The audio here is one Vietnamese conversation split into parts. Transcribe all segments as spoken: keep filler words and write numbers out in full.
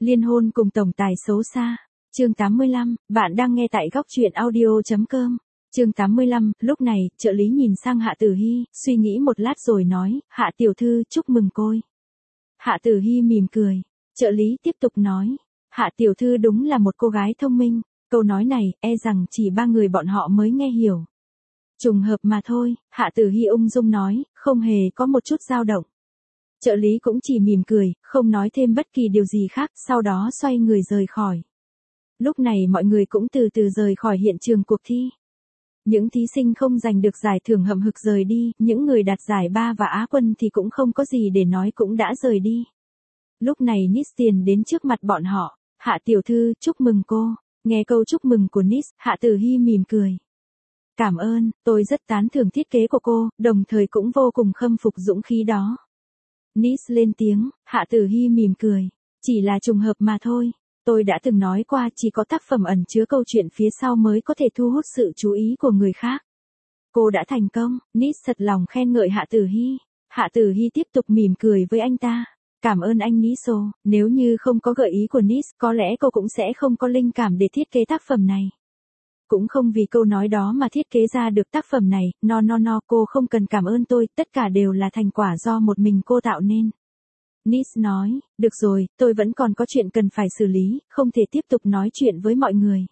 Liên hôn cùng tổng tài xấu xa. Chương tám mươi lăm, bạn đang nghe tại góc truyện audio.com. Chương tám mươi lăm, lúc này, trợ lý nhìn sang Hạ Tử Hi, suy nghĩ một lát rồi nói, Hạ tiểu thư chúc mừng côi. Hạ Tử Hi mỉm cười. Trợ lý tiếp tục nói, Hạ tiểu thư đúng là một cô gái thông minh, câu nói này, e rằng chỉ ba người bọn họ mới nghe hiểu. Trùng hợp mà thôi, Hạ Tử Hi ung dung nói, không hề có một chút dao động. Trợ lý cũng chỉ mỉm cười, không nói thêm bất kỳ điều gì khác, sau đó xoay người rời khỏi. Lúc này mọi người cũng từ từ rời khỏi hiện trường cuộc thi. Những thí sinh không giành được giải thưởng hậm hực rời đi, những người đạt giải ba và Á quân thì cũng không có gì để nói cũng đã rời đi. Lúc này Nis tiền đến trước mặt bọn họ, Hạ tiểu thư, chúc mừng cô. Nghe câu chúc mừng của Nis, Hạ Tử Hi mỉm cười. Cảm ơn, tôi rất tán thưởng thiết kế của cô, đồng thời cũng vô cùng khâm phục dũng khí đó. Nis lên tiếng, Hạ Tử Hi mỉm cười. Chỉ là trùng hợp mà thôi. Tôi đã từng nói qua chỉ có tác phẩm ẩn chứa câu chuyện phía sau mới có thể thu hút sự chú ý của người khác. Cô đã thành công, Nis thật lòng khen ngợi Hạ Tử Hi. Hạ Tử Hi tiếp tục mỉm cười với anh ta. Cảm ơn anh Niso, nếu như không có gợi ý của Nis, có lẽ cô cũng sẽ không có linh cảm để thiết kế tác phẩm này. Cũng không vì câu nói đó mà thiết kế ra được tác phẩm này, no no no, cô không cần cảm ơn tôi, tất cả đều là thành quả do một mình cô tạo nên. Nis nói, được rồi, tôi vẫn còn có chuyện cần phải xử lý, không thể tiếp tục nói chuyện với mọi người.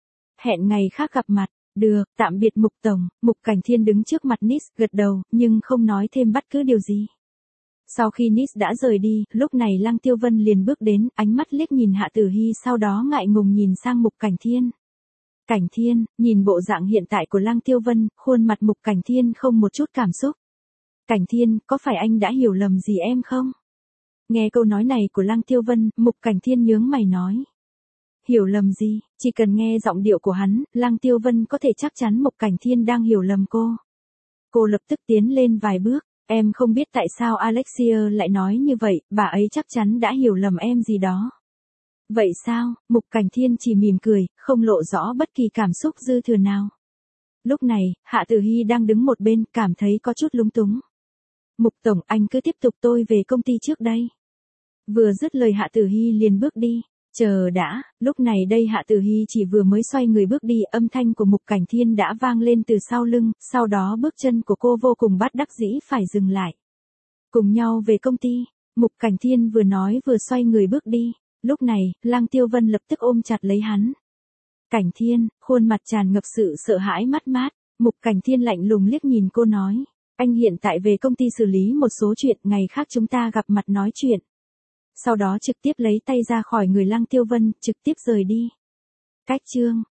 Hẹn ngày khác gặp mặt, được, tạm biệt Mục Tổng. Mục Cảnh Thiên đứng trước mặt Nis, gật đầu, nhưng không nói thêm bất cứ điều gì. Sau khi Nis đã rời đi, lúc này Lăng Tiêu Vân liền bước đến, ánh mắt liếc nhìn Hạ Tử Hi, sau đó ngại ngùng nhìn sang Mục Cảnh Thiên. Cảnh Thiên, nhìn bộ dạng hiện tại của Lăng Tiêu Vân, khuôn mặt Mục Cảnh Thiên không một chút cảm xúc. Cảnh Thiên, có phải anh đã hiểu lầm gì em không? Nghe câu nói này của Lăng Tiêu Vân, Mục Cảnh Thiên nhướng mày nói. Hiểu lầm gì, chỉ cần nghe giọng điệu của hắn, Lăng Tiêu Vân có thể chắc chắn Mục Cảnh Thiên đang hiểu lầm cô. Cô lập tức tiến lên vài bước, em không biết tại sao Alexia lại nói như vậy, bà ấy chắc chắn đã hiểu lầm em gì đó. Vậy sao, Mục Cảnh Thiên chỉ mỉm cười, không lộ rõ bất kỳ cảm xúc dư thừa nào. Lúc này, Hạ Tử Hi đang đứng một bên, cảm thấy có chút lúng túng. Mục Tổng, anh cứ tiếp tục, tôi về công ty trước đây. Vừa dứt lời Hạ Tử Hi liền bước đi. Chờ đã, lúc này đây Hạ Tử Hi chỉ vừa mới xoay người bước đi, âm thanh của Mục Cảnh Thiên đã vang lên từ sau lưng, sau đó bước chân của cô vô cùng bất đắc dĩ phải dừng lại. Cùng nhau về công ty, Mục Cảnh Thiên vừa nói vừa xoay người bước đi. Lúc này, Lăng Tiêu Vân lập tức ôm chặt lấy hắn. Cảnh Thiên, khuôn mặt tràn ngập sự sợ hãi mất mát. Mục Cảnh Thiên lạnh lùng liếc nhìn cô nói. Anh hiện tại về công ty xử lý một số chuyện, ngày khác chúng ta gặp mặt nói chuyện. Sau đó trực tiếp lấy tay ra khỏi người Lăng Tiêu Vân, trực tiếp rời đi. Cách chương.